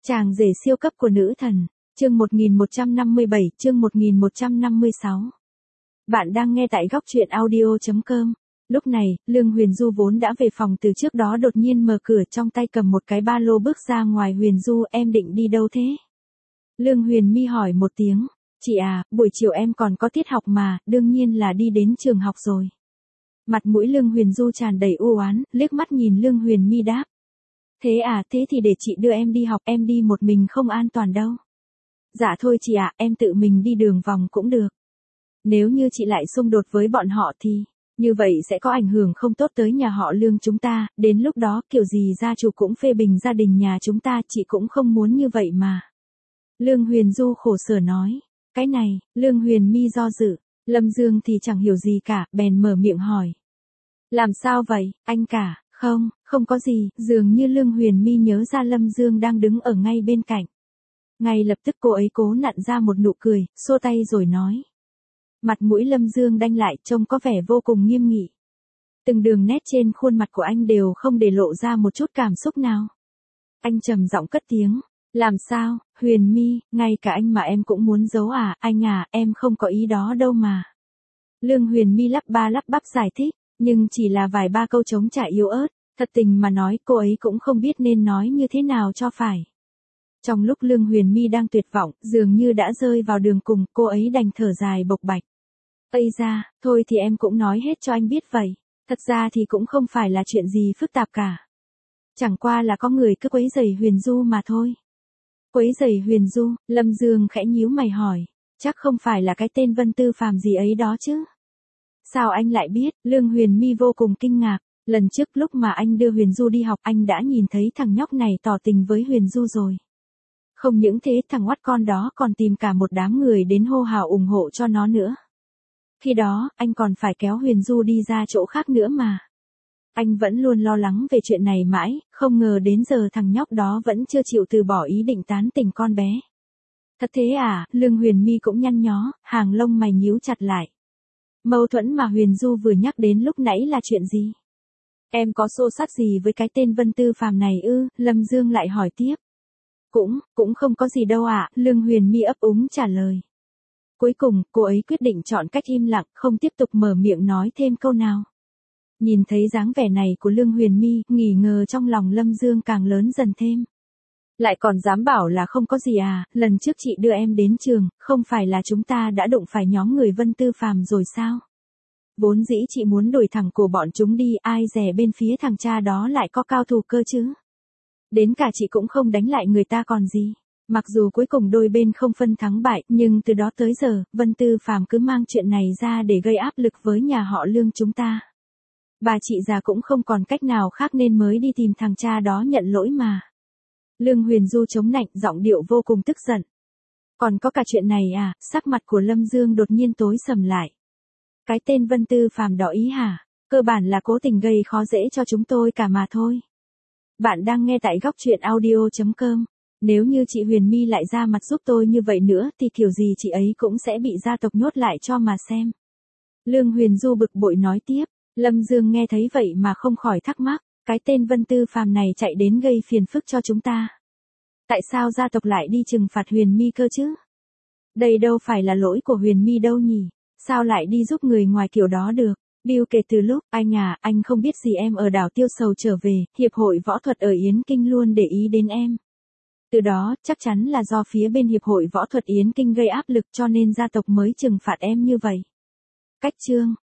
Chàng rể siêu cấp của nữ thần, chương 1157, chương 1156. Bạn đang nghe tại góc truyện audio.com. Lúc này, Lương Huyền Du vốn đã về phòng từ trước đó đột nhiên mở cửa trong tay cầm một cái ba lô bước ra ngoài. Huyền Du, em định đi đâu thế? Lương Huyền Mi hỏi một tiếng. Chị à, buổi chiều em còn có tiết học mà, đương nhiên là đi đến trường học rồi. Mặt mũi Lương Huyền Du tràn đầy u oán, liếc mắt nhìn Lương Huyền Mi đáp. Thế à, thế thì để chị đưa em đi học, em đi một mình không an toàn đâu. Dạ thôi chị ạ, em tự mình đi đường vòng cũng được. Nếu như chị lại xung đột với bọn họ thì, như vậy sẽ có ảnh hưởng không tốt tới nhà họ Lương chúng ta, đến lúc đó kiểu gì gia chủ cũng phê bình gia đình nhà chúng ta, chị cũng không muốn như vậy mà. Lương Huyền Du khổ sở nói, cái này, Lương Huyền Mi do dự, Lâm Dương thì chẳng hiểu gì cả, bèn mở miệng hỏi. Làm sao vậy, anh cả? Không có gì, dường như Lương Huyền Mi nhớ ra Lâm Dương đang đứng ở ngay bên cạnh. Ngay lập tức cô ấy cố nặn ra một nụ cười, xua tay rồi nói. Mặt mũi Lâm Dương đanh lại trông có vẻ vô cùng nghiêm nghị. Từng đường nét trên khuôn mặt của anh đều không để lộ ra một chút cảm xúc nào. Anh trầm giọng cất tiếng. Làm sao, Huyền Mi, ngay cả anh mà em cũng muốn giấu à, anh à, em không có ý đó đâu mà. Lương Huyền Mi lắp ba lắp bắp giải thích. Nhưng chỉ là vài ba câu trống trả yếu ớt, thật tình mà nói cô ấy cũng không biết nên nói như thế nào cho phải. Trong lúc Lương Huyền Mi đang tuyệt vọng, dường như đã rơi vào đường cùng, cô ấy đành thở dài bộc bạch. Ây da, thôi thì em cũng nói hết cho anh biết vậy. Thật ra thì cũng không phải là chuyện gì phức tạp cả. Chẳng qua là có người cứ quấy rầy Huyền Du mà thôi. Quấy rầy Huyền Du, Lâm Dương khẽ nhíu mày hỏi. Chắc không phải là cái tên Vân Tư Phàm gì ấy đó chứ? Sao anh lại biết? Lương Huyền Mi vô cùng kinh ngạc. Lần trước lúc mà anh đưa Huyền Du đi học anh đã nhìn thấy thằng nhóc này tỏ tình với Huyền Du rồi. Không những thế thằng oắt con đó còn tìm cả một đám người đến hô hào ủng hộ cho nó nữa. Khi đó, anh còn phải kéo Huyền Du đi ra chỗ khác nữa mà. Anh vẫn luôn lo lắng về chuyện này mãi, không ngờ đến giờ thằng nhóc đó vẫn chưa chịu từ bỏ ý định tán tỉnh con bé. Thật thế à? Lương Huyền Mi cũng nhăn nhó, hàng lông mày nhíu chặt lại. Mâu thuẫn mà Huyền Du vừa nhắc đến lúc nãy là chuyện gì? Em có xô xát gì với cái tên Vân Tư Phàm này ư? Lâm Dương lại hỏi tiếp. Cũng không có gì đâu ạ, Lương Huyền Mi ấp úng trả lời. Cuối cùng, cô ấy quyết định chọn cách im lặng, không tiếp tục mở miệng nói thêm câu nào. Nhìn thấy dáng vẻ này của Lương Huyền Mi, nghi ngờ trong lòng Lâm Dương càng lớn dần thêm. Lại còn dám bảo là không có gì à, lần trước chị đưa em đến trường, không phải là chúng ta đã đụng phải nhóm người Vân Tư Phàm rồi sao? Vốn dĩ chị muốn đuổi thẳng cổ bọn chúng đi, ai dè bên phía thằng cha đó lại có cao thủ cơ chứ? Đến cả chị cũng không đánh lại người ta còn gì. Mặc dù cuối cùng đôi bên không phân thắng bại, nhưng từ đó tới giờ, Vân Tư Phàm cứ mang chuyện này ra để gây áp lực với nhà họ Lương chúng ta. Bà chị già cũng không còn cách nào khác nên mới đi tìm thằng cha đó nhận lỗi mà. Lương Huyền Du chống nạnh, giọng điệu vô cùng tức giận. Còn có cả chuyện này à? Sắc mặt của Lâm Dương đột nhiên tối sầm lại. Cái tên Vân Tư Phàm đó ý hả? Cơ bản là cố tình gây khó dễ cho chúng tôi cả mà thôi. Bạn đang nghe tại góc truyện audio.com. Nếu như chị Huyền Mi lại ra mặt giúp tôi như vậy nữa thì kiểu gì chị ấy cũng sẽ bị gia tộc nhốt lại cho mà xem. Lương Huyền Du bực bội nói tiếp. Lâm Dương nghe thấy vậy mà không khỏi thắc mắc. Cái tên Vân Tư Phàm này chạy đến gây phiền phức cho chúng ta. Tại sao gia tộc lại đi trừng phạt Huyền Mi cơ chứ? Đây đâu phải là lỗi của Huyền Mi đâu nhỉ? Sao lại đi giúp người ngoài kiểu đó được? Bill kể từ lúc, anh không biết gì em ở đảo Tiêu Sầu trở về, Hiệp hội Võ thuật ở Yến Kinh luôn để ý đến em. Từ đó, chắc chắn là do phía bên Hiệp hội Võ thuật Yến Kinh gây áp lực cho nên gia tộc mới trừng phạt em như vậy. Cách chương,